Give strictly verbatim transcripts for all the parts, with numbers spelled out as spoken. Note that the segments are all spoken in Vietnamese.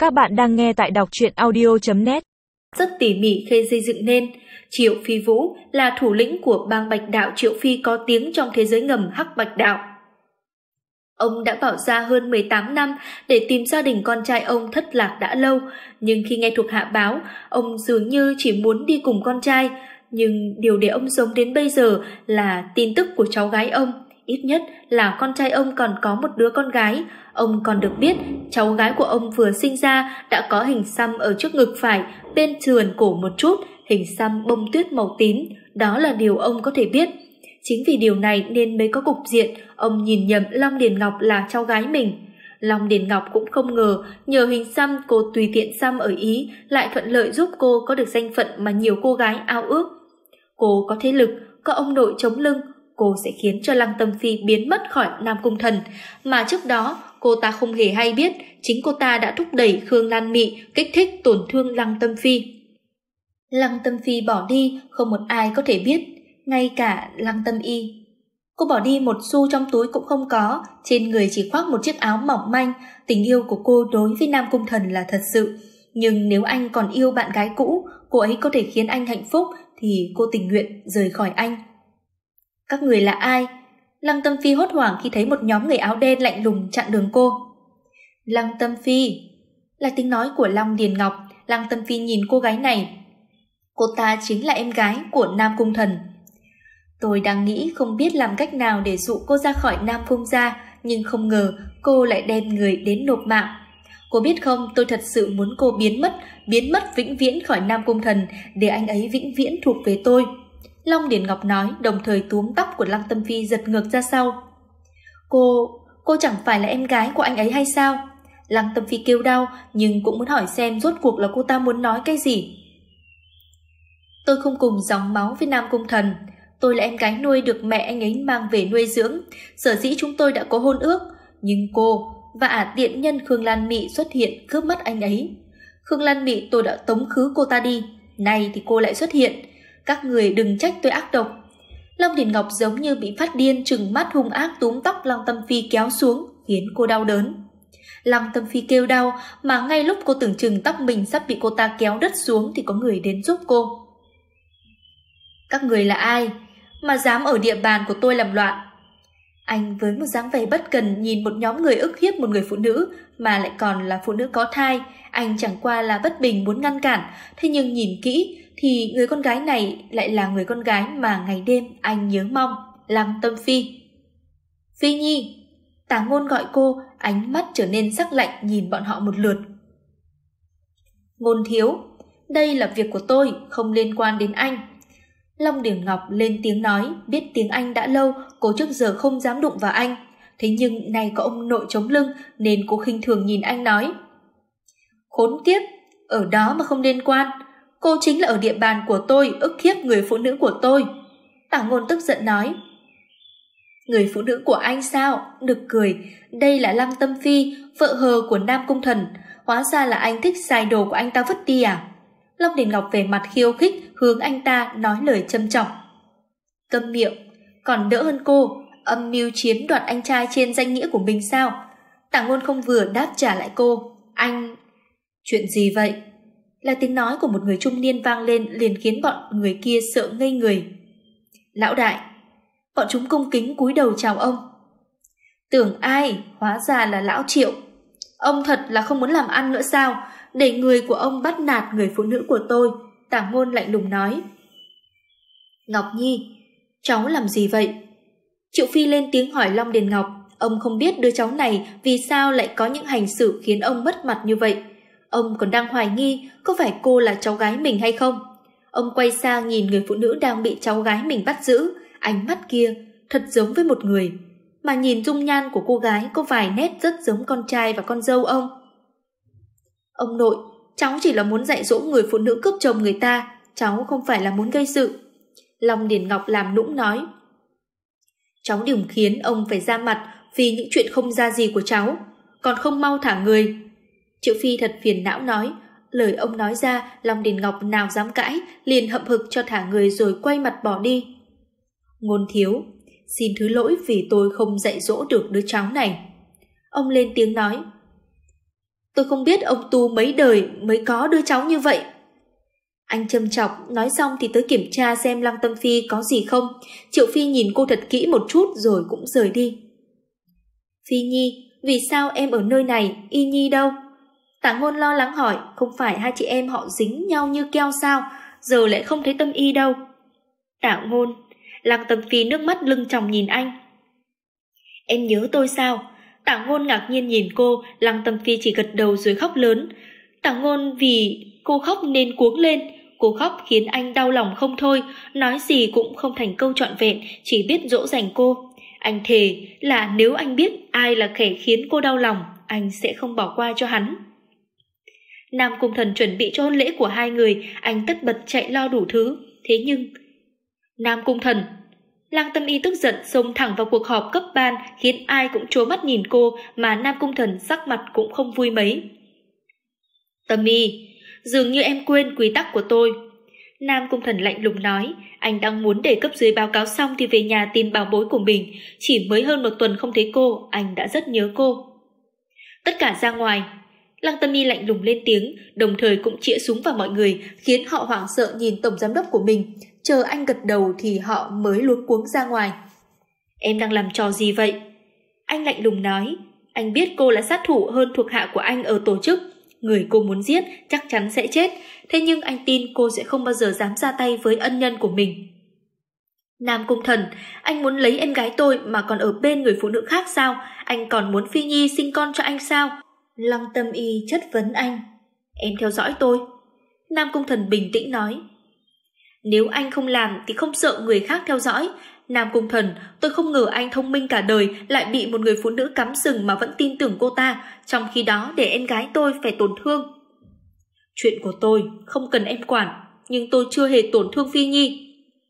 Các bạn đang nghe tại đọc truyện audio chấm net. Rất tỉ mỉ khi xây dựng nên. Triệu Phi Vũ là thủ lĩnh của bang Bạch Đạo Triệu Phi có tiếng trong thế giới ngầm Hắc Bạch Đạo. Ông đã bỏ ra hơn mười tám năm để tìm gia đình con trai ông thất lạc đã lâu, nhưng khi nghe thuộc hạ báo, ông dường như chỉ muốn đi cùng con trai, nhưng điều để ông sống đến bây giờ là tin tức của cháu gái ông. Ít nhất là con trai ông còn có một đứa con gái. Ông còn được biết cháu gái của ông vừa sinh ra đã có hình xăm ở trước ngực phải, bên sườn cổ một chút, hình xăm bông tuyết màu tím. Đó là điều ông có thể biết. Chính vì điều này nên mới có cục diện ông nhìn nhầm Long Điền Ngọc là cháu gái mình. Long Điền Ngọc cũng không ngờ nhờ hình xăm cô tùy tiện xăm ở Ý lại thuận lợi giúp cô có được danh phận mà nhiều cô gái ao ước. Cô có thế lực, có ông nội chống lưng, cô sẽ khiến cho Lăng Tâm Phi biến mất khỏi Nam Cung Thần, mà trước đó cô ta không hề hay biết chính cô ta đã thúc đẩy Khương Lan Mị kích thích tổn thương Lăng Tâm Phi. Lăng Tâm Phi bỏ đi không một ai có thể biết, ngay cả Lăng Tâm Y. Cô bỏ đi một xu trong túi cũng không có, trên người chỉ khoác một chiếc áo mỏng manh. Tình yêu của cô đối với Nam Cung Thần là thật sự, nhưng nếu anh còn yêu bạn gái cũ, cô ấy có thể khiến anh hạnh phúc thì cô tình nguyện rời khỏi anh. Các người là ai? Lăng Tâm Phi hốt hoảng khi thấy một nhóm người áo đen lạnh lùng chặn đường cô. Lăng Tâm Phi, là tiếng nói của Long Điền Ngọc. Lăng Tâm Phi nhìn cô gái này. Cô ta chính là em gái của Nam Cung Thần. Tôi đang nghĩ không biết làm cách nào để dụ cô ra khỏi Nam Cung gia, nhưng không ngờ cô lại đem người đến nộp mạng. Cô biết không, tôi thật sự muốn cô biến mất, biến mất vĩnh viễn khỏi Nam Cung Thần, để anh ấy vĩnh viễn thuộc về tôi. Long Điền Ngọc nói, đồng thời túm tóc của Lăng Tâm Phi giật ngược ra sau. Cô, cô chẳng phải là em gái của anh ấy hay sao? Lăng Tâm Phi kêu đau, nhưng cũng muốn hỏi xem rốt cuộc là cô ta muốn nói cái gì. Tôi không cùng dòng máu với Nam Cung Thần. Tôi là em gái nuôi được mẹ anh ấy mang về nuôi dưỡng. Sở dĩ chúng tôi đã có hôn ước, nhưng cô và ả tiện nhân Khương Lan Mị xuất hiện cướp mất anh ấy. Khương Lan Mị tôi đã tống khứ cô ta đi, nay thì cô lại xuất hiện. Các người đừng trách tôi ác độc. Long Điền Ngọc giống như bị phát điên, trừng mắt hung ác túm tóc Lăng Tâm Phi kéo xuống, khiến cô đau đớn. Lăng Tâm Phi kêu đau, mà ngay lúc cô tưởng chừng tóc mình sắp bị cô ta kéo đứt xuống thì có người đến giúp cô. Các người là ai mà dám ở địa bàn của tôi làm loạn? Anh với một dáng vẻ bất cần nhìn một nhóm người ức hiếp một người phụ nữ, mà lại còn là phụ nữ có thai. Anh chẳng qua là bất bình muốn ngăn cản, thế nhưng nhìn kỹ thì người con gái này lại là người con gái mà ngày đêm anh nhớ mong, Lăng Tâm Phi. Phi Nhi, Tả Ngôn gọi cô, ánh mắt trở nên sắc lạnh nhìn bọn họ một lượt. Ngôn thiếu, đây là việc của tôi, không liên quan đến anh. Long Điền Ngọc lên tiếng nói, biết tiếng Anh đã lâu, cô trước giờ không dám đụng vào anh. Thế nhưng nay có ông nội chống lưng nên cô khinh thường nhìn anh nói. Khốn kiếp, ở đó mà không liên quan. Cô chính là ở địa bàn của tôi, ức hiếp người phụ nữ của tôi. Tả Ngôn tức giận nói. Người phụ nữ của anh sao? Nực cười, đây là Lăng Tâm Phi, vợ hờ của Nam Cung Thần. Hóa ra là anh thích xài đồ của anh ta vứt đi à? Long Điền Ngọc về mặt khiêu khích hướng anh ta nói lời châm chọc. Câm miệng, còn đỡ hơn cô, âm mưu chiếm đoạt anh trai trên danh nghĩa của mình sao? Tả Ngôn không vừa đáp trả lại cô. Anh... Chuyện gì vậy? Là tiếng nói của một người trung niên vang lên, liền khiến bọn người kia sợ ngây người. Lão đại. Bọn chúng cung kính cúi đầu chào ông. Tưởng ai, hóa ra là lão Triệu. Ông thật là không muốn làm ăn nữa sao? Để người của ông bắt nạt người phụ nữ của tôi. Tả Ngôn lạnh lùng nói. Ngọc Nhi, cháu làm gì vậy? Triệu Phi lên tiếng hỏi Long Điền Ngọc. Ông không biết đứa cháu này vì sao lại có những hành xử khiến ông mất mặt như vậy. Ông còn đang hoài nghi có phải cô là cháu gái mình hay không. Ông quay sang nhìn người phụ nữ đang bị cháu gái mình bắt giữ. Ánh mắt kia thật giống với một người, mà nhìn dung nhan của cô gái có vài nét rất giống con trai và con dâu ông. Ông nội, cháu chỉ là muốn dạy dỗ người phụ nữ cướp chồng người ta, cháu không phải là muốn gây sự. Long Điền Ngọc làm nũng nói. Cháu đừng khiến ông phải ra mặt vì những chuyện không ra gì của cháu, còn không mau thả người. Triệu Phi thật phiền não nói. Lời ông nói ra, Long Điền Ngọc nào dám cãi, liền hậm hực cho thả người rồi quay mặt bỏ đi. Ngôn thiếu, xin thứ lỗi vì tôi không dạy dỗ được đứa cháu này. Ông lên tiếng nói. Tôi không biết ông tu mấy đời mới có đứa cháu như vậy. Anh châm chọc, nói xong thì tới kiểm tra xem Lăng Tâm Phi có gì không. Triệu Phi nhìn cô thật kỹ một chút rồi cũng rời đi. Phi Nhi, vì sao em ở nơi này, Y Nhi đâu? Tả Ngôn lo lắng hỏi, không phải hai chị em họ dính nhau như keo sao, giờ lại không thấy Tâm Y đâu. Tả Ngôn, Lăng Tâm Phi nước mắt lưng tròng nhìn anh. Em nhớ tôi sao? Tả Ngôn ngạc nhiên nhìn cô, Lăng Tâm Phi chỉ gật đầu rồi khóc lớn. Tả Ngôn vì cô khóc nên cuống lên, cô khóc khiến anh đau lòng không thôi, nói gì cũng không thành câu trọn vẹn, chỉ biết dỗ dành cô. Anh thề là nếu anh biết ai là kẻ khiến cô đau lòng, anh sẽ không bỏ qua cho hắn. Nam Cung Thần chuẩn bị cho hôn lễ của hai người, anh tất bật chạy lo đủ thứ. Thế nhưng... Nam Cung Thần... Lăng Tâm Y tức giận xông thẳng vào cuộc họp cấp ban, khiến ai cũng trố mắt nhìn cô, mà Nam Cung Thần sắc mặt cũng không vui mấy. Tâm Y, dường như em quên quy tắc của tôi. Nam Cung Thần lạnh lùng nói, anh đang muốn để cấp dưới báo cáo xong thì về nhà tìm bảo bối của mình. Chỉ mới hơn một tuần không thấy cô, anh đã rất nhớ cô. Tất cả ra ngoài. Lăng Tâm Y lạnh lùng lên tiếng, đồng thời cũng chĩa súng vào mọi người, khiến họ hoảng sợ nhìn tổng giám đốc của mình. Chờ anh gật đầu thì họ mới luống cuống ra ngoài. Em đang làm trò gì vậy? Anh lạnh lùng nói, anh biết cô là sát thủ hơn thuộc hạ của anh ở tổ chức. Người cô muốn giết chắc chắn sẽ chết, thế nhưng anh tin cô sẽ không bao giờ dám ra tay với ân nhân của mình. Nam Cung Thần, anh muốn lấy em gái tôi mà còn ở bên người phụ nữ khác sao? Anh còn muốn Phi Nhi sinh con cho anh sao? Lăng Tâm Y chất vấn anh. Em theo dõi tôi. Nam Cung Thần bình tĩnh nói. Nếu anh không làm thì không sợ người khác theo dõi. Nam Cung Thần, tôi không ngờ anh thông minh cả đời lại bị một người phụ nữ cắm sừng mà vẫn tin tưởng cô ta, trong khi đó để em gái tôi phải tổn thương. Chuyện của tôi không cần em quản, nhưng tôi chưa hề tổn thương Phi Nhi.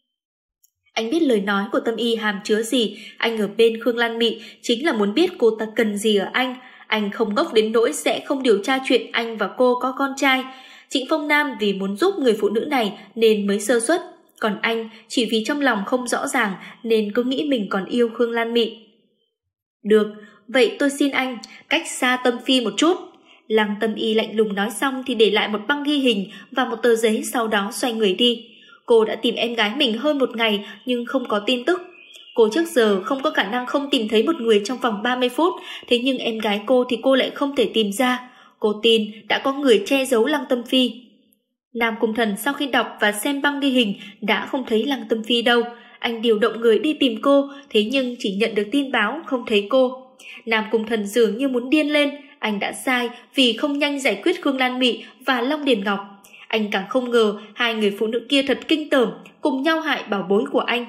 Anh biết lời nói của Tâm Y hàm chứa gì, anh ở bên Khương Lan Mị chính là muốn biết cô ta cần gì ở anh. Anh không ngốc đến nỗi sẽ không điều tra chuyện anh và cô có con trai. Trịnh Phong Nam vì muốn giúp người phụ nữ này nên mới sơ suất, còn anh chỉ vì trong lòng không rõ ràng nên cứ nghĩ mình còn yêu Khương Lan Mị. Được, vậy tôi xin anh cách xa Tâm Phi một chút. Lăng Tâm Y lạnh lùng nói xong thì để lại một băng ghi hình và một tờ giấy, sau đó xoay người đi. Cô đã tìm em gái mình hơn một ngày nhưng không có tin tức. Cô trước giờ không có khả năng không tìm thấy một người trong vòng ba mươi phút, thế nhưng em gái cô thì cô lại không thể tìm ra. Cô tin đã có người che giấu Lăng Tâm Phi. Nam Cung Thần sau khi đọc và xem băng ghi hình đã không thấy Lăng Tâm Phi đâu. Anh điều động người đi tìm cô, thế nhưng chỉ nhận được tin báo không thấy cô. Nam Cung Thần dường như muốn điên lên, anh đã sai vì không nhanh giải quyết Khương Lan Mị và Long Điền Ngọc. Anh càng không ngờ hai người phụ nữ kia thật kinh tởm, cùng nhau hại bảo bối của anh.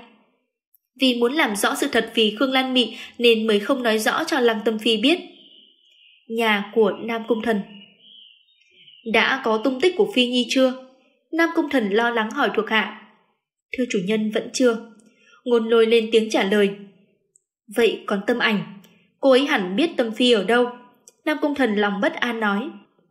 Vì muốn làm rõ sự thật vì Khương Lan Mị nên mới không nói rõ cho Lăng Tâm Phi biết. Nhà của Nam Cung Thần. Đã có tung tích của Phi Nhi chưa? Nam Cung Thần lo lắng hỏi thuộc hạ. Thưa chủ nhân, vẫn chưa. Ngôn Lôi lên tiếng trả lời. Vậy còn Tâm Ảnh, cô ấy hẳn biết Tâm Phi ở đâu. Nam Cung Thần lòng bất an nói.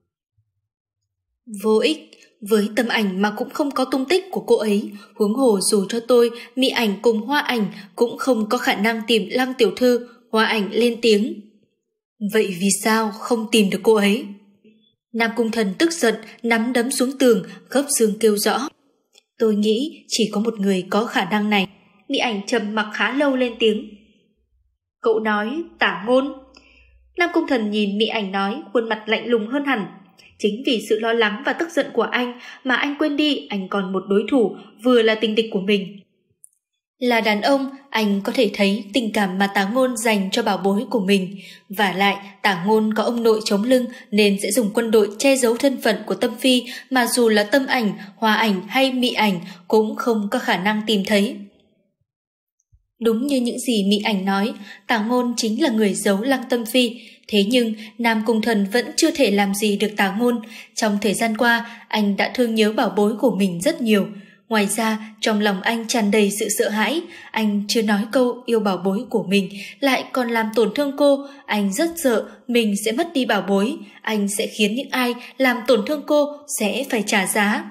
Vô ích, với Tâm Ảnh mà cũng không có tung tích của cô ấy, huống hồ dù cho tôi, Mỹ Ảnh cùng Hoa Ảnh cũng không có khả năng tìm Lăng tiểu thư. Hoa Ảnh lên tiếng. Vậy vì sao không tìm được cô ấy? Nam Cung Thần tức giận, nắm đấm xuống tường, khớp xương kêu rõ. Tôi nghĩ chỉ có một người có khả năng này. Mỹ Ảnh trầm mặc khá lâu lên tiếng. Cậu nói Tả Ngôn. Nam Cung Thần nhìn Mỹ Ảnh nói, khuôn mặt lạnh lùng hơn hẳn. Chính vì sự lo lắng và tức giận của anh mà anh quên đi anh còn một đối thủ vừa là tình địch của mình. Là đàn ông, anh có thể thấy tình cảm mà Tả Ngôn dành cho bảo bối của mình. Vả lại, Tả Ngôn có ông nội chống lưng nên sẽ dùng quân đội che giấu thân phận của Tâm Phi, mà dù là Tâm Ảnh, Hoa Ảnh hay Mỹ Ảnh cũng không có khả năng tìm thấy. Đúng như những gì Mỹ Ảnh nói, Tả Ngôn chính là người giấu Lăng Tâm Phi. Thế nhưng Nam Cung Thần vẫn chưa thể làm gì được Tả Ngôn. Trong thời gian qua, anh đã thương nhớ bảo bối của mình rất nhiều. Ngoài ra, trong lòng anh tràn đầy sự sợ hãi. Anh chưa nói câu yêu bảo bối của mình, lại còn làm tổn thương cô. Anh rất sợ mình sẽ mất đi bảo bối. Anh sẽ khiến những ai làm tổn thương cô sẽ phải trả giá.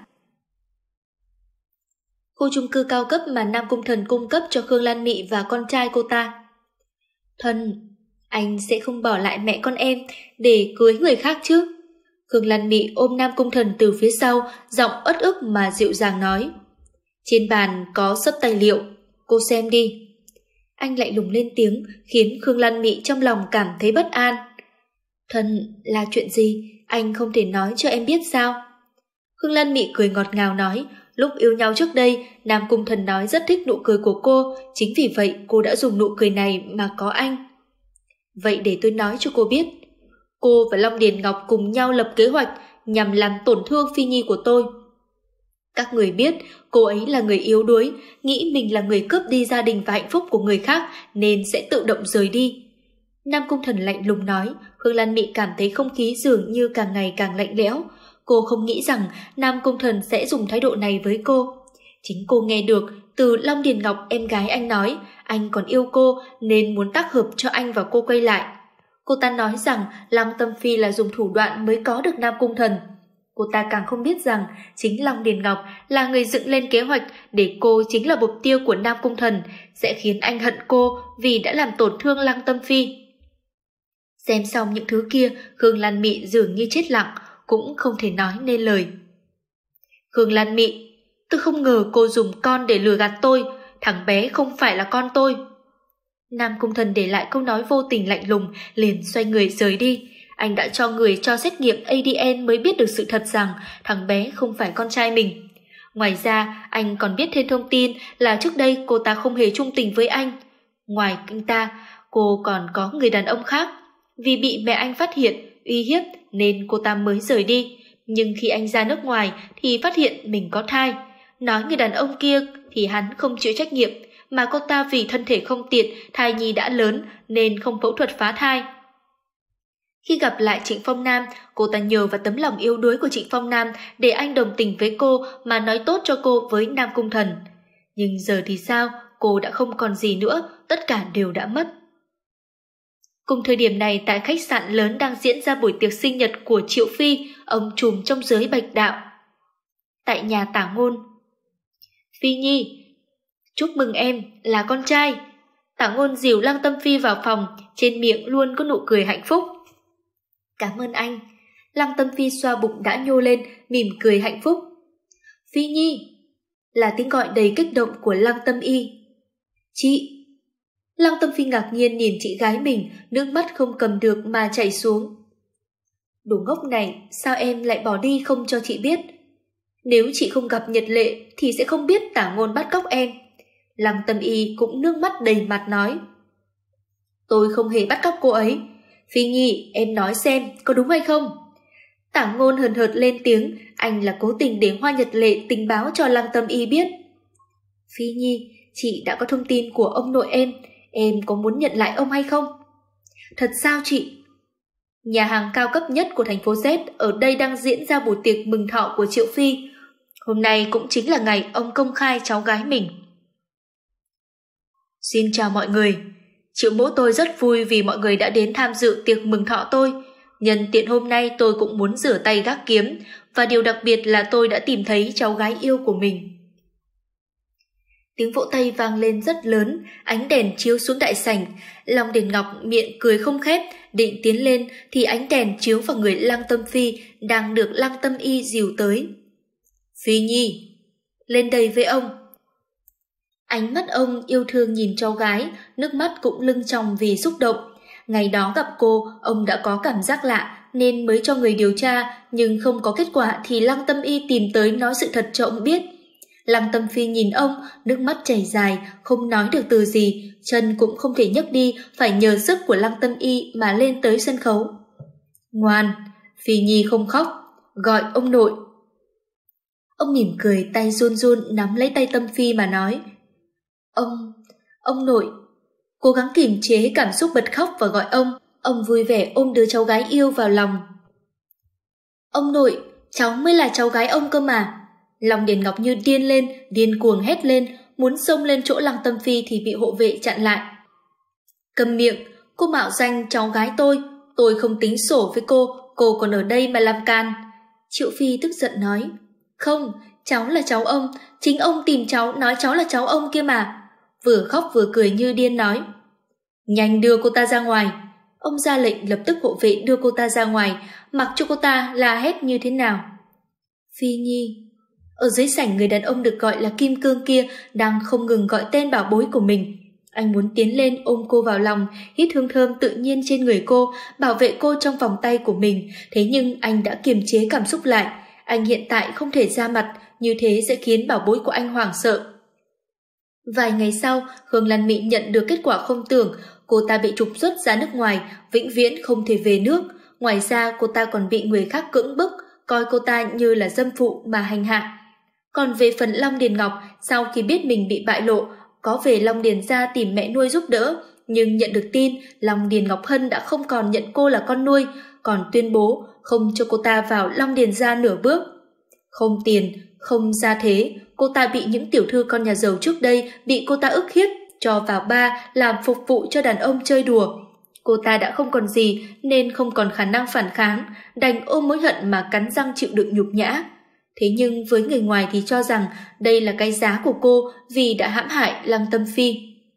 Khu chung cư cao cấp mà Nam Cung Thần cung cấp cho Khương Lan Mị và con trai cô ta. Thần, anh sẽ không bỏ lại mẹ con em để cưới người khác chứ? Khương Lan Mị ôm Nam Cung Thần từ phía sau, giọng uất ức mà dịu dàng nói. Trên bàn có xấp tài liệu, cô xem đi. Anh lại lùng lên tiếng, khiến Khương Lan Mị trong lòng cảm thấy bất an. Thần, là chuyện gì? Anh không thể nói cho em biết sao? Khương Lan Mị cười ngọt ngào nói, lúc yêu nhau trước đây, Nam Cung Thần nói rất thích nụ cười của cô, chính vì vậy cô đã dùng nụ cười này mà có anh. Vậy để tôi nói cho cô biết, cô và Long Điền Ngọc cùng nhau lập kế hoạch nhằm làm tổn thương Phi Nhi của tôi. Các người biết cô ấy là người yếu đuối, nghĩ mình là người cướp đi gia đình và hạnh phúc của người khác nên sẽ tự động rời đi. Nam Cung Thần lạnh lùng nói. Khương Lan Mị cảm thấy không khí dường như càng ngày càng lạnh lẽo. Cô không nghĩ rằng Nam Cung Thần sẽ dùng thái độ này với cô. Chính cô nghe được từ Long Điền Ngọc, em gái anh nói anh còn yêu cô nên muốn tác hợp cho anh và cô quay lại. Cô ta nói rằng Lăng Tâm Phi là dùng thủ đoạn mới có được Nam Cung Thần. Cô ta càng không biết rằng chính Long Điền Ngọc là người dựng lên kế hoạch để cô chính là mục tiêu của Nam Cung Thần, sẽ khiến anh hận cô vì đã làm tổn thương Lăng Tâm Phi. Xem xong những thứ kia, Khương Lan Mị dường như chết lặng, cũng không thể nói nên lời. Khương Lan Mị, tôi không ngờ cô dùng con để lừa gạt tôi, thằng bé không phải là con tôi. Nam Cung Thần để lại câu nói vô tình lạnh lùng, liền xoay người rời đi. Anh đã cho người cho xét nghiệm a đê en mới biết được sự thật rằng thằng bé không phải con trai mình. Ngoài ra, anh còn biết thêm thông tin là trước đây cô ta không hề chung tình với anh. Ngoài anh ta, cô còn có người đàn ông khác. Vì bị mẹ anh phát hiện, uy hiếp nên cô ta mới rời đi. Nhưng khi anh ra nước ngoài thì phát hiện mình có thai. Nói người đàn ông kia thì hắn không chịu trách nhiệm, mà cô ta vì thân thể không tiện, thai nhi đã lớn nên không phẫu thuật phá thai. Khi gặp lại Trịnh Phong Nam, cô ta nhờ vào tấm lòng yếu đuối của Trịnh Phong Nam để anh đồng tình với cô mà nói tốt cho cô với Nam Cung Thần. Nhưng giờ thì sao, cô đã không còn gì nữa, tất cả đều đã mất. Cùng thời điểm này, tại khách sạn lớn đang diễn ra buổi tiệc sinh nhật của Triệu Phi, ông trùm trong giới Bạch Đạo. Tại nhà Tả Ngôn. Phi Nhi, chúc mừng em, là con trai. Tả Ngôn dìu Lăng Tâm Phi vào phòng, trên miệng luôn có nụ cười hạnh phúc. Cảm ơn anh. Lăng Tâm Phi xoa bụng đã nhô lên, mỉm cười hạnh phúc. Phi Nhi, là tiếng gọi đầy kích động của Lăng Tâm Y. Chị. Lăng Tâm Phi ngạc nhiên nhìn chị gái mình, nước mắt không cầm được mà chảy xuống. Đồ ngốc này, sao em lại bỏ đi không cho chị biết? Nếu chị không gặp Nhật Lệ thì sẽ không biết Tả Ngôn bắt cóc em. Lăng Tâm Y cũng nước mắt đầy mặt nói. Tôi không hề bắt cóc cô ấy. Phi Nhi, em nói xem, có đúng hay không? Tả Ngôn hờn hợt lên tiếng, anh là cố tình để Hoa Nhật Lệ tình báo cho Lăng Tâm Y biết. Phi Nhi, chị đã có thông tin của ông nội em, em có muốn nhận lại ông hay không? Thật sao chị? Nhà hàng cao cấp nhất của thành phố Z ở đây đang diễn ra buổi tiệc mừng thọ của Triệu Phi. Hôm nay cũng chính là ngày ông công khai cháu gái mình. Xin chào mọi người. Triệu mẫu tôi rất vui vì mọi người đã đến tham dự tiệc mừng thọ tôi. Nhân tiện hôm nay tôi cũng muốn rửa tay gác kiếm, và điều đặc biệt là tôi đã tìm thấy cháu gái yêu của mình. Tiếng vỗ tay vang lên rất lớn, ánh đèn chiếu xuống đại sảnh. Long Điền Ngọc miệng cười không khép, định tiến lên thì ánh đèn chiếu vào người Lăng Tâm Phi đang được Lăng Tâm Y dìu tới. Phi Nhi, lên đây với ông. Ánh mắt ông yêu thương nhìn cháu gái, nước mắt cũng lưng tròng vì xúc động. Ngày đó gặp cô, ông đã có cảm giác lạ nên mới cho người điều tra, nhưng không có kết quả thì Lăng Tâm Y tìm tới nói sự thật cho ông biết. Lăng Tâm Phi nhìn ông, nước mắt chảy dài, không nói được từ gì, chân cũng không thể nhấc đi, phải nhờ sức của Lăng Tâm Y mà lên tới sân khấu. Ngoan, Phi Nhi không khóc, gọi ông nội. Ông mỉm cười, tay run run nắm lấy tay Tâm Phi mà nói. Ông, ông nội. Cố gắng kiềm chế cảm xúc bật khóc và gọi ông. Ông vui vẻ ôm đứa cháu gái yêu vào lòng. Ông nội, cháu mới là cháu gái ông cơ mà. Long Điền Ngọc như điên lên, điên cuồng hét lên, muốn xông lên chỗ Lăng Tâm Phi thì bị hộ vệ chặn lại. Cầm miệng, cô mạo danh cháu gái tôi, tôi không tính sổ với cô, cô còn ở đây mà làm can. Triệu Phi tức giận nói. Không, cháu là cháu ông, chính ông tìm cháu nói cháu là cháu ông kia mà. Vừa khóc vừa cười như điên nói. Nhanh đưa cô ta ra ngoài. Ông ra lệnh lập tức hộ vệ đưa cô ta ra ngoài, mặc cho cô ta la hét như thế nào. Phi Nhi. Ở dưới sảnh, người đàn ông được gọi là Kim Cương kia đang không ngừng gọi tên bảo bối của mình. Anh muốn tiến lên ôm cô vào lòng, hít hương thơm tự nhiên trên người cô, bảo vệ cô trong vòng tay của mình. Thế nhưng anh đã kiềm chế cảm xúc lại. Anh hiện tại không thể ra mặt, như thế sẽ khiến bảo bối của anh hoảng sợ. Vài ngày sau, Khương Lan Mị nhận được kết quả không tưởng. Cô ta bị trục xuất ra nước ngoài, vĩnh viễn không thể về nước. Ngoài ra cô ta còn bị người khác cưỡng bức, coi cô ta như là dâm phụ mà hành hạ. Còn về phần Long Điền Ngọc, sau khi biết mình bị bại lộ, có về Long Điền gia tìm mẹ nuôi giúp đỡ, nhưng nhận được tin Long Điền Ngọc Hân đã không còn nhận cô là con nuôi, còn tuyên bố không cho cô ta vào Long Điền gia nửa bước. Không tiền, không gia thế, cô ta bị những tiểu thư con nhà giàu trước đây bị cô ta ức hiếp, cho vào ba làm phục vụ cho đàn ông chơi đùa. Cô ta đã không còn gì nên không còn khả năng phản kháng, đành ôm mối hận mà cắn răng chịu đựng nhục nhã. Thế nhưng với người ngoài thì cho rằng đây là cái giá của cô vì đã hãm hại Lăng Tâm Phi.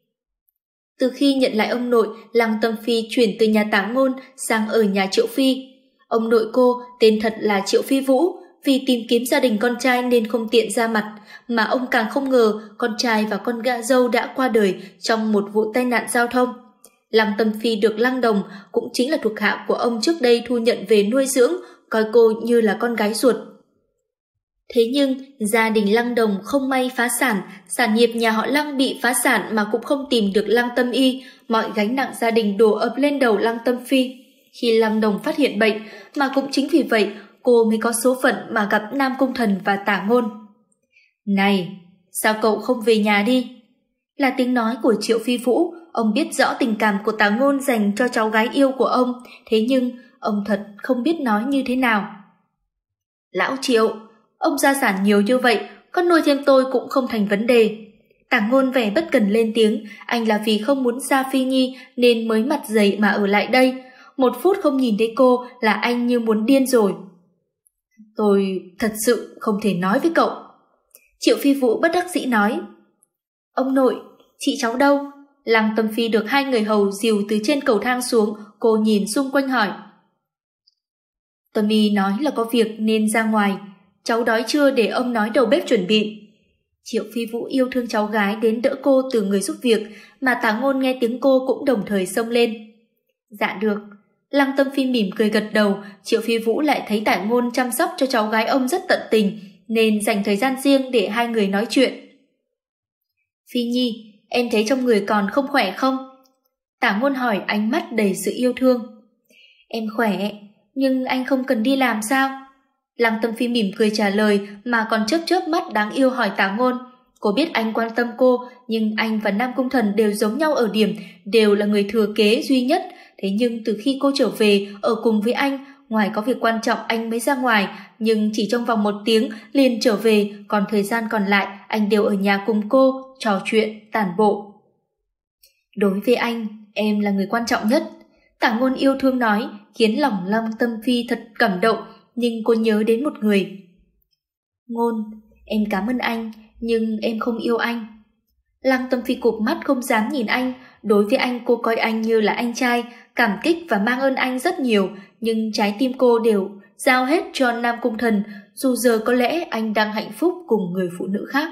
Từ khi nhận lại ông nội, Lăng Tâm Phi chuyển từ nhà Tả Ngôn sang ở nhà Triệu Phi. Ông nội cô tên thật là Triệu Phi Vũ, vì tìm kiếm gia đình con trai nên không tiện ra mặt, mà ông càng không ngờ con trai và con gã dâu đã qua đời trong một vụ tai nạn giao thông. Lăng Tâm Phi được Lăng Đồng, cũng chính là thuộc hạ của ông trước đây, thu nhận về nuôi dưỡng, coi cô như là con gái ruột. Thế nhưng gia đình Lăng Đồng không may phá sản, sản nghiệp nhà họ Lăng bị phá sản mà cũng không tìm được Lăng Tâm Y, mọi gánh nặng gia đình đổ ập lên đầu Lăng Tâm Phi. Khi Lăng Đồng phát hiện bệnh, mà cũng chính vì vậy cô mới có số phận mà gặp Nam Cung Thần và Tả Ngôn. Này, sao cậu không về nhà đi? Là tiếng nói của Triệu Phi Vũ. Ông biết rõ tình cảm của Tả Ngôn dành cho cháu gái yêu của ông, thế nhưng ông thật không biết nói như thế nào. Lão Triệu, ông gia sản nhiều như vậy, con nuôi thêm tôi cũng không thành vấn đề. Tả Ngôn vẻ bất cần lên tiếng, anh là vì không muốn xa Phi Nhi nên mới mặt dày mà ở lại đây. Một phút không nhìn thấy cô là anh như muốn điên rồi. Tôi thật sự không thể nói với cậu. Triệu Phi Vũ bất đắc dĩ nói. Ông nội, chị cháu đâu? Lăng Tâm Phi được hai người hầu dìu từ trên cầu thang xuống, cô nhìn xung quanh hỏi. Tâm Y nói là có việc nên ra ngoài. Cháu đói chưa để ông nói đầu bếp chuẩn bị. Triệu Phi Vũ yêu thương cháu gái đến đỡ cô từ người giúp việc, mà Tả Ngôn nghe tiếng cô cũng đồng thời xông lên. Dạ được. Lăng Tâm Phi mỉm cười gật đầu. Triệu Phi Vũ lại thấy Tả Ngôn chăm sóc cho cháu gái ông rất tận tình, nên dành thời gian riêng để hai người nói chuyện. Phi Nhi, em thấy trong người còn không khỏe không? Tả Ngôn hỏi, ánh mắt đầy sự yêu thương. Em khỏe, nhưng anh không cần đi làm sao? Lăng Tâm Phi mỉm cười trả lời, mà còn chớp chớp mắt đáng yêu hỏi Tả Ngôn. Cô biết anh quan tâm cô, nhưng anh và Nam Cung Thần đều giống nhau ở điểm, đều là người thừa kế duy nhất. Thế nhưng từ khi cô trở về ở cùng với anh, ngoài có việc quan trọng anh mới ra ngoài, nhưng chỉ trong vòng một tiếng liền trở về, còn thời gian còn lại anh đều ở nhà cùng cô, trò chuyện, tản bộ. Đối với anh, em là người quan trọng nhất. Tả Ngôn yêu thương nói, khiến lòng Lăng Tâm Phi thật cảm động, nhưng cô nhớ đến một người. Ngôn, em cảm ơn anh, nhưng em không yêu anh. Lăng Tâm Phi cụp mắt không dám nhìn anh. Đối với anh, cô coi anh như là anh trai, cảm kích và mang ơn anh rất nhiều, nhưng trái tim cô đều giao hết cho Nam Cung Thần, dù giờ có lẽ anh đang hạnh phúc cùng người phụ nữ khác.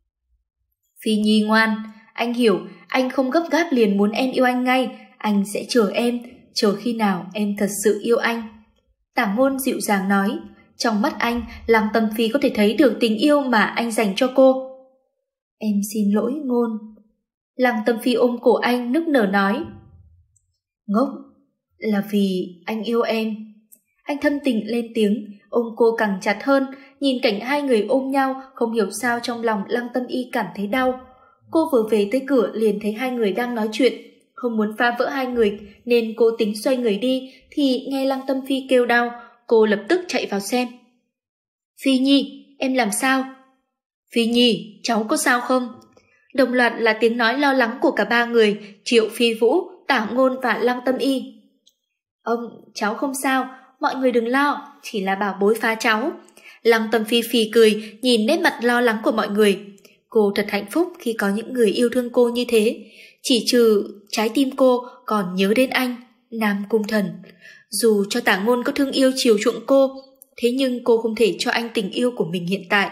Phi Nhi ngoan, anh hiểu, anh không gấp gáp liền muốn em yêu anh ngay, anh sẽ chờ em, chờ khi nào em thật sự yêu anh. Tả Ngôn dịu dàng nói, trong mắt anh, Lăng Tâm Phi có thể thấy được tình yêu mà anh dành cho cô. Em xin lỗi Ngôn. Lăng Tâm Phi ôm cổ anh nức nở nói. Ngốc, là vì anh yêu em. Anh thâm tình lên tiếng, ôm cô càng chặt hơn, nhìn cảnh hai người ôm nhau, không hiểu sao trong lòng Lăng Tâm Y cảm thấy đau. Cô vừa về tới cửa liền thấy hai người đang nói chuyện, không muốn phá vỡ hai người nên cô tính xoay người đi, thì nghe Lăng Tâm Phi kêu đau, cô lập tức chạy vào xem. Phi Nhi, em làm sao? Phi Nhi, cháu có sao không? Đồng loạt là tiếng nói lo lắng của cả ba người, Triệu Phi Vũ, Tả Ngôn và Lăng Tâm Y. Ông, cháu không sao, mọi người đừng lo, chỉ là bảo bối phá cháu. Lăng Tâm Phi phì cười, nhìn nét mặt lo lắng của mọi người. Cô thật hạnh phúc khi có những người yêu thương cô như thế, chỉ trừ trái tim cô còn nhớ đến anh. Nam Cung Thần. Dù cho Tả Ngôn có thương yêu chiều chuộng cô, thế nhưng cô không thể cho anh tình yêu của mình hiện tại.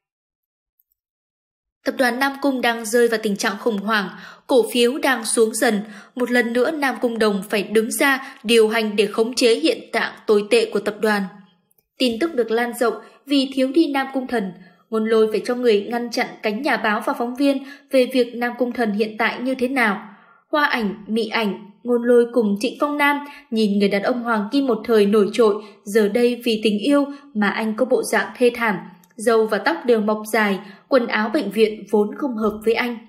Tập đoàn Nam Cung đang rơi vào tình trạng khủng hoảng, cổ phiếu đang xuống dần, một lần nữa Nam Cung Đồng phải đứng ra điều hành để khống chế hiện trạng tồi tệ của tập đoàn. Tin tức được lan rộng vì thiếu đi Nam Cung Thần, Ngôn Lôi phải cho người ngăn chặn cánh nhà báo và phóng viên về việc Nam Cung Thần hiện tại như thế nào. Hoa Ảnh, Mị Ảnh, Ngôn Lôi cùng Trịnh Phong Nam nhìn người đàn ông Hoàng Kim một thời nổi trội, giờ đây vì tình yêu mà anh có bộ dạng thê thảm, râu và tóc đều mọc dài, quần áo bệnh viện vốn không hợp với anh.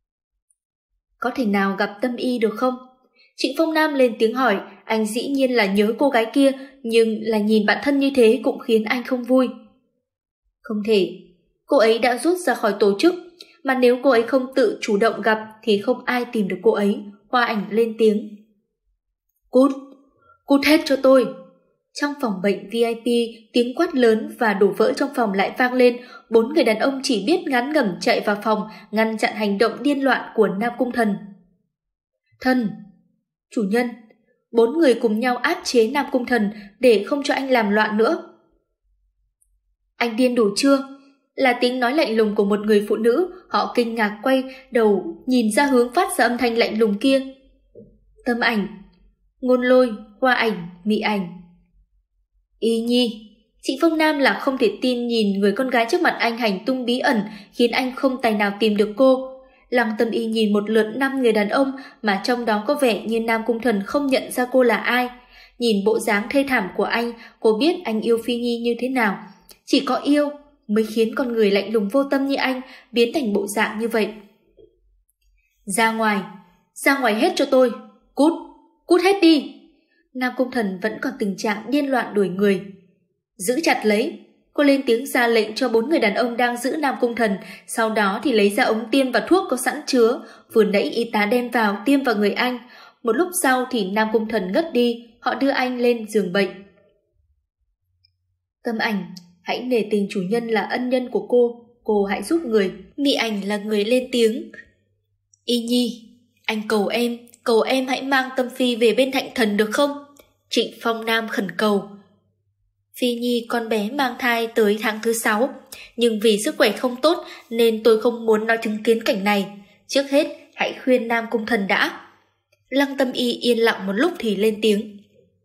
Có thể nào gặp Tâm Y được không? Trịnh Phong Nam lên tiếng hỏi, anh dĩ nhiên là nhớ cô gái kia, nhưng là nhìn bạn thân như thế cũng khiến anh không vui. Không thể, cô ấy đã rút ra khỏi tổ chức, mà nếu cô ấy không tự chủ động gặp thì không ai tìm được cô ấy. Hoa Ảnh lên tiếng. Cút, cút hết cho tôi. Trong phòng bệnh vi ai pi, tiếng quát lớn và đổ vỡ trong phòng lại vang lên. Bốn người đàn ông chỉ biết ngán ngẩm chạy vào phòng, ngăn chặn hành động điên loạn của Nam Cung Thần. Thần, chủ nhân, bốn người cùng nhau áp chế Nam Cung Thần để không cho anh làm loạn nữa. Anh điên đủ chưa? Là tiếng nói lạnh lùng của một người phụ nữ. Họ kinh ngạc quay đầu nhìn ra hướng phát ra âm thanh lạnh lùng kia. Tâm Ảnh, Ngôn Lôi, Hoa Ảnh, Mị Ảnh. Y Nhi. Trịnh Phong Nam là không thể tin nhìn người con gái trước mặt anh hành tung bí ẩn, khiến anh không tài nào tìm được cô. Lăng Tâm Y nhìn một lượt năm người đàn ông, mà trong đó có vẻ như Nam Cung Thần không nhận ra cô là ai. Nhìn bộ dáng thê thảm của anh, cô biết anh yêu Phi Nhi như thế nào. Chỉ có yêu mới khiến con người lạnh lùng vô tâm như anh biến thành bộ dạng như vậy. Ra ngoài, ra ngoài hết cho tôi. Cút, cút hết đi. Nam Cung Thần vẫn còn tình trạng điên loạn đuổi người. Giữ chặt lấy. Cô lên tiếng ra lệnh cho bốn người đàn ông đang giữ Nam Cung Thần, sau đó thì lấy ra ống tiêm và thuốc có sẵn chứa. Vừa nãy y tá đem vào tiêm vào người anh. Một lúc sau thì Nam Cung Thần ngất đi, họ đưa anh lên giường bệnh. Tâm Ảnh, hãy nể tình chủ nhân là ân nhân của cô, cô hãy giúp người. Mị Ảnh là người lên tiếng. Y Nhi, anh cầu em, cầu em hãy mang Tâm Phi về bên Thạnh Thần được không? Trịnh Phong Nam khẩn cầu. Phi Nhi con bé mang thai tới tháng thứ sáu, nhưng vì sức khỏe không tốt nên tôi không muốn nó chứng kiến cảnh này. Trước hết hãy khuyên Nam Cung Thần đã. Lăng Tâm Y yên lặng một lúc thì lên tiếng.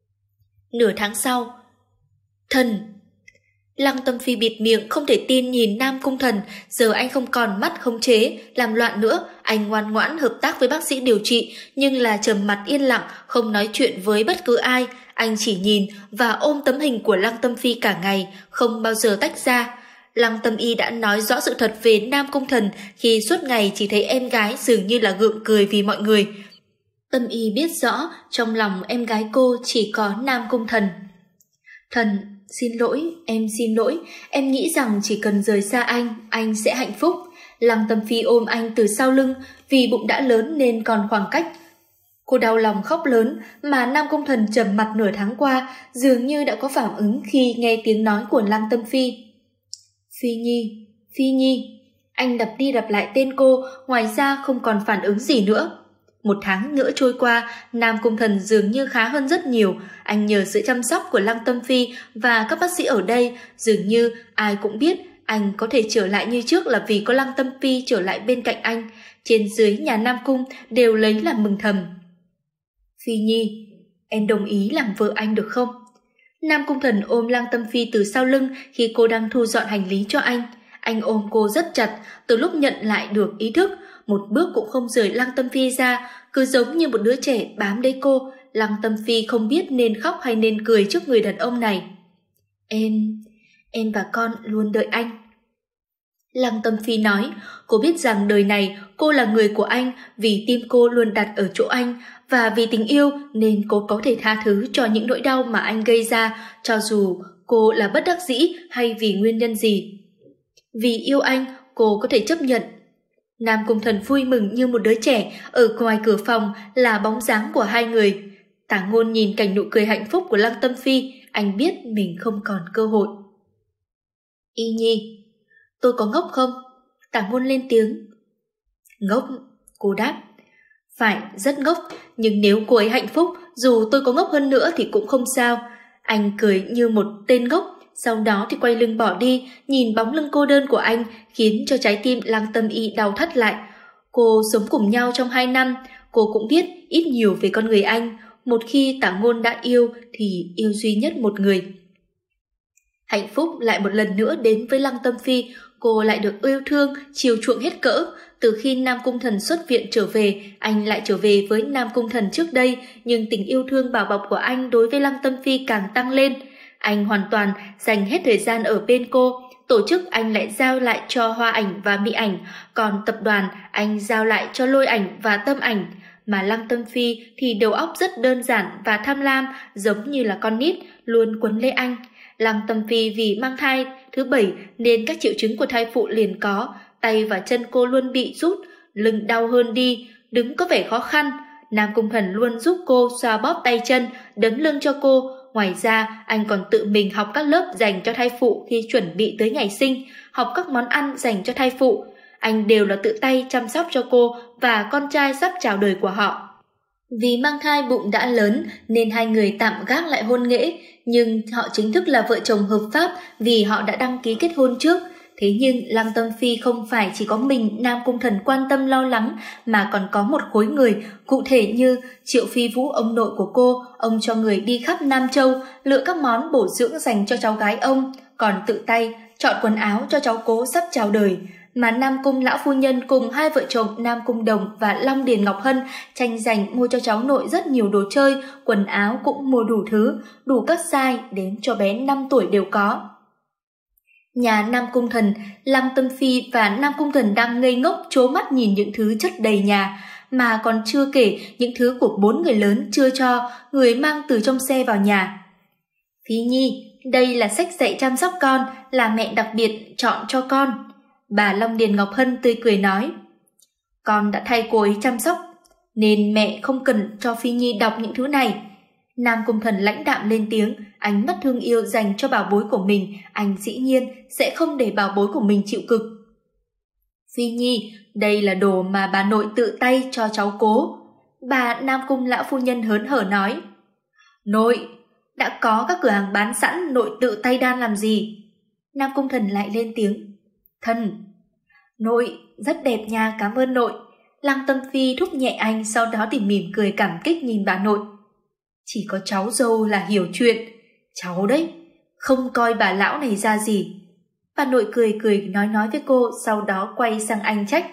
Nửa tháng sau. Thần. Lăng Tâm Phi bịt miệng không thể tin nhìn Nam Cung Thần, giờ anh không còn mắt khống chế, làm loạn nữa. Anh ngoan ngoãn hợp tác với bác sĩ điều trị, nhưng là trầm mặt yên lặng, không nói chuyện với bất cứ ai. Anh chỉ nhìn và ôm tấm hình của Lăng Tâm Phi cả ngày, không bao giờ tách ra. Lăng Tâm Y đã nói rõ sự thật về Nam Cung Thần khi suốt ngày chỉ thấy em gái dường như là gượng cười vì mọi người. Tâm Y biết rõ trong lòng em gái cô chỉ có Nam Cung Thần. Thần, xin lỗi, em xin lỗi, em nghĩ rằng chỉ cần rời xa anh, anh sẽ hạnh phúc. Lăng Tâm Phi ôm anh từ sau lưng, vì bụng đã lớn nên còn khoảng cách. Cô đau lòng khóc lớn, mà Nam Cung Thần trầm mặt nửa tháng qua, dường như đã có phản ứng khi nghe tiếng nói của Lăng Tâm Phi. Phi Nhi, Phi Nhi, anh đập đi đập lại tên cô, ngoài ra không còn phản ứng gì nữa. Một tháng nữa trôi qua, Nam Cung Thần dường như khá hơn rất nhiều. Anh nhờ sự chăm sóc của Lăng Tâm Phi và các bác sĩ ở đây, dường như ai cũng biết anh có thể trở lại như trước là vì có Lăng Tâm Phi trở lại bên cạnh anh. Trên dưới nhà Nam Cung đều lấy làm mừng thầm. Phi Nhi, em đồng ý làm vợ anh được không? Nam Cung Thần ôm Lăng Tâm Phi từ sau lưng khi cô đang thu dọn hành lý cho anh. Anh ôm cô rất chặt, từ lúc nhận lại được ý thức, một bước cũng không rời Lăng Tâm Phi ra, cứ giống như một đứa trẻ bám lấy cô. Lăng Tâm Phi không biết nên khóc hay nên cười trước người đàn ông này. Em, em và con luôn đợi anh. Lăng Tâm Phi nói, cô biết rằng đời này cô là người của anh vì tim cô luôn đặt ở chỗ anh, và vì tình yêu nên cô có thể tha thứ cho những nỗi đau mà anh gây ra, cho dù cô là bất đắc dĩ hay vì nguyên nhân gì. Vì yêu anh, cô có thể chấp nhận. Nam Cung Thần vui mừng như một đứa trẻ, ở ngoài cửa phòng là bóng dáng của hai người. Tả Ngôn nhìn cảnh nụ cười hạnh phúc của Lăng Tâm Phi, anh biết mình không còn cơ hội. Y Nhi, tôi có ngốc không? Tả Ngôn lên tiếng. Ngốc, cô đáp. Phải, rất ngốc, nhưng nếu cô ấy hạnh phúc dù tôi có ngốc hơn nữa thì cũng không sao. Anh cười như một tên ngốc, sau đó thì quay lưng bỏ đi, nhìn bóng lưng cô đơn của anh khiến cho trái tim Lăng Tâm Y đau thắt lại. Cô sống cùng nhau trong hai năm, cô cũng biết ít nhiều về con người anh. Một khi Tả Ngôn đã yêu thì yêu duy nhất một người. Hạnh phúc lại một lần nữa đến với Lăng Tâm Phi, cô lại được yêu thương, chiều chuộng hết cỡ. Từ khi Nam Cung Thần xuất viện trở về, anh lại trở về với Nam Cung Thần trước đây, nhưng tình yêu thương bảo bọc của anh đối với Lăng Tâm Phi càng tăng lên. Anh hoàn toàn dành hết thời gian ở bên cô, tổ chức anh lại giao lại cho Hoa Ảnh và Mỹ Ảnh, còn tập đoàn anh giao lại cho Lôi Ảnh và Tâm Ảnh. Mà Lăng Tâm Phi thì đầu óc rất đơn giản và tham lam, giống như là con nít, luôn quấn lấy anh. Lăng Tâm Phi vì mang thai thứ bảy nên các triệu chứng của thai phụ liền có, tay và chân cô luôn bị rút, lưng đau hơn đi, đứng có vẻ khó khăn. Nam Cung Thần luôn giúp cô xoa bóp tay chân, đấm lưng cho cô. Ngoài ra, anh còn tự mình học các lớp dành cho thai phụ khi chuẩn bị tới ngày sinh, học các món ăn dành cho thai phụ. Anh đều là tự tay chăm sóc cho cô và con trai sắp chào đời của họ. Vì mang thai bụng đã lớn nên hai người tạm gác lại hôn lễ, nhưng họ chính thức là vợ chồng hợp pháp vì họ đã đăng ký kết hôn trước. Thế nhưng Lăng Tâm Phi không phải chỉ có mình Nam Cung Thần quan tâm lo lắng, mà còn có một khối người, cụ thể như Triệu Phi Vũ, ông nội của cô. Ông cho người đi khắp Nam Châu lựa các món bổ dưỡng dành cho cháu gái ông, còn tự tay chọn quần áo cho cháu cố sắp chào đời. Mà Nam Cung lão phu nhân cùng hai vợ chồng Nam Cung Đồng và Long Điền Ngọc Hân tranh giành mua cho cháu nội rất nhiều đồ chơi, quần áo cũng mua đủ thứ, đủ các size, đến cho bé năm tuổi đều có. Nhà Nam Cung Thần, Lăng Tâm Phi và Nam Cung Thần đang ngây ngốc trố mắt nhìn những thứ chất đầy nhà, mà còn chưa kể những thứ của bốn người lớn chưa cho, người mang từ trong xe vào nhà. Phi Nhi, đây là sách dạy chăm sóc con, là mẹ đặc biệt chọn cho con. Bà Long Điền Ngọc Hân tươi cười nói. Con đã thay cô ấy chăm sóc, nên mẹ không cần cho Phi Nhi đọc những thứ này. Nam Cung Thần lãnh đạm lên tiếng, ánh mắt thương yêu dành cho bảo bối của mình, anh dĩ nhiên sẽ không để bảo bối của mình chịu cực. Phi Nhi, đây là đồ mà bà nội tự tay cho cháu cố. Bà Nam Cung lão phu nhân hớn hở nói. Nội, đã có các cửa hàng bán sẵn, nội tự tay đan làm gì? Nam Cung Thần lại lên tiếng. Thần, nội, rất đẹp nha, cảm ơn nội. Lăng Tâm Phi thúc nhẹ anh, sau đó thì mỉm cười cảm kích nhìn bà nội. Chỉ có cháu dâu là hiểu chuyện, cháu đấy, không coi bà lão này ra gì. Bà nội cười cười nói nói với cô, sau đó quay sang anh trách.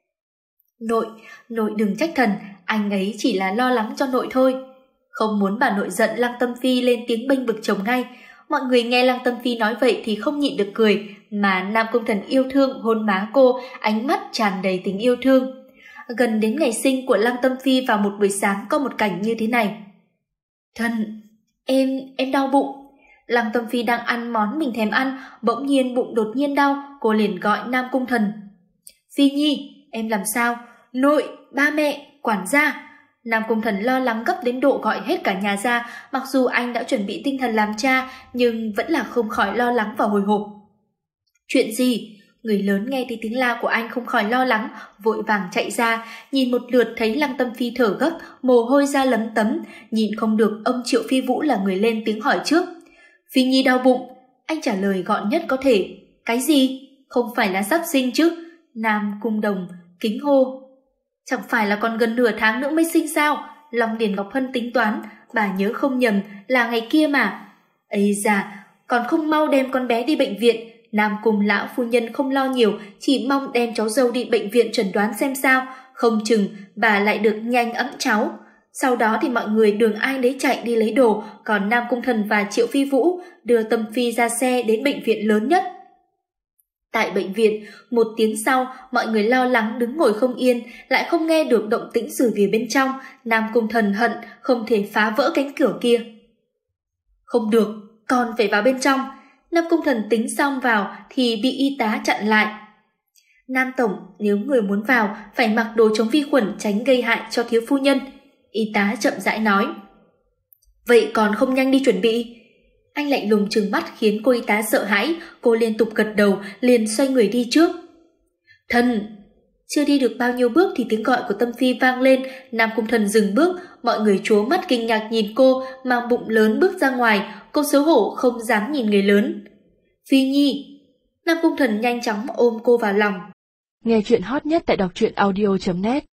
Nội, nội đừng trách thần, anh ấy chỉ là lo lắng cho nội thôi. Không muốn bà nội giận, Lăng Tâm Phi lên tiếng bênh vực chồng ngay. Mọi người nghe Lăng Tâm Phi nói vậy thì không nhịn được cười, mà Nam Cung Thần yêu thương hôn má cô, ánh mắt tràn đầy tình yêu thương. Gần đến ngày sinh của Lăng Tâm Phi, vào một buổi sáng có một cảnh như thế này. Thần, em, em đau bụng. Lăng Tâm Phi đang ăn món mình thèm ăn, bỗng nhiên bụng đột nhiên đau, cô liền gọi Nam Cung Thần. Phi Nhi, em làm sao? Nội, ba mẹ, quản gia. Nam Cung Thần lo lắng gấp đến độ gọi hết cả nhà ra, mặc dù anh đã chuẩn bị tinh thần làm cha, nhưng vẫn là không khỏi lo lắng và hồi hộp. Chuyện gì? Người lớn nghe thấy tiếng la của anh không khỏi lo lắng, vội vàng chạy ra, nhìn một lượt thấy Lăng Tâm Phi thở gấp, mồ hôi ra lấm tấm, nhìn không được, ông Triệu Phi Vũ là người lên tiếng hỏi trước. Phi Nhi đau bụng. Anh trả lời gọn nhất có thể. Cái gì? Không phải là sắp sinh chứ? Nam Cung Đồng kính hô. Chẳng phải là còn gần nửa tháng nữa mới sinh sao? Long Điền Ngọc Hân tính toán, bà nhớ không nhầm là ngày kia mà. Ây da, còn không mau đem con bé đi bệnh viện. Nam Cung lão phu nhân không lo nhiều, chỉ mong đem cháu dâu đi bệnh viện chẩn đoán xem sao, không chừng bà lại được nhanh ẵm cháu. Sau đó thì mọi người đường ai nấy chạy đi lấy đồ, còn Nam Cung Thần và Triệu Phi Vũ đưa Tâm Phi ra xe đến bệnh viện lớn nhất. Tại bệnh viện, một tiếng sau, mọi người lo lắng đứng ngồi không yên, lại không nghe được động tĩnh từ phía bên trong. Nam Cung Thần hận không thể phá vỡ cánh cửa kia. Không được, con phải vào bên trong. Nam Cung Thần tính xong vào thì bị y tá chặn lại. Nam Tổng, nếu người muốn vào phải mặc đồ chống vi khuẩn, tránh gây hại cho thiếu phu nhân. Y tá chậm rãi nói. Vậy còn không nhanh đi chuẩn bị? Anh lạnh lùng trừng mắt khiến cô y tá sợ hãi, cô liên tục gật đầu, liền xoay người đi trước. Thần, Chưa đi được bao nhiêu bước thì tiếng gọi của Tâm Phi vang lên. Nam Cung Thần dừng bước, mọi người trố mắt kinh ngạc nhìn cô, mang bụng lớn bước ra ngoài. Cô xấu hổ không dám nhìn người lớn. Phi Nhi. Nam Cung Thần nhanh chóng ôm cô vào lòng. Nghe chuyện hot nhất tại đọc truyện audio chấm net.